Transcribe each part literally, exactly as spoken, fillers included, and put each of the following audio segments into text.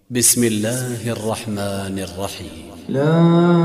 بسم الله الرحمن الرحيم. لا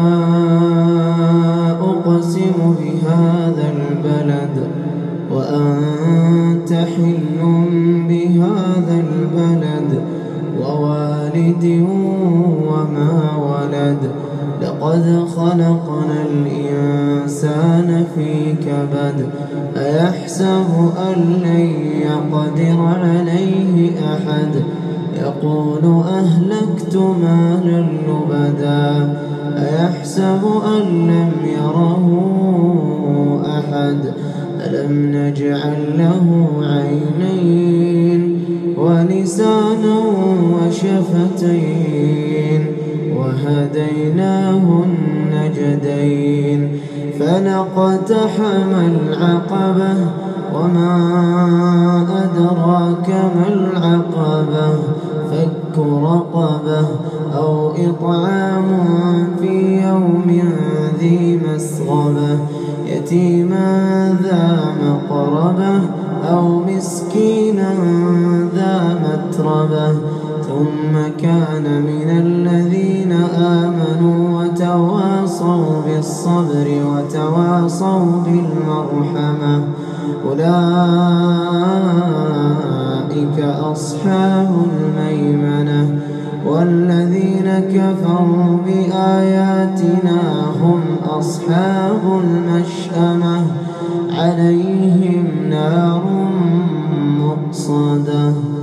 أقسم بهذا البلد وأنت حل بهذا البلد ووالد وما ولد. لقد خلقنا الإنسان في كبد. أيحسب أن لن يقدر عليه أحد. يقول أهلكت مالا لبدا. أيحسب أن لم يره أحد. ألم نجعل له عينين ولسانا وشفتين وهديناه النجدين. فلاقتحم العقبة وما أدراك ما العقبة. فك رقبة أو إطعام في يوم ذي مسغبة. يتيما ذا مقربة أو مسكينا ذا متربة. ثم كان من الذين آمنوا وتواصوا بالصبر وتواصوا بالمرحمة. أولئك أصحاب الميمنة. والذين كفروا بآياتنا هم أصحاب المشأمة. عليهم نار مؤصدة.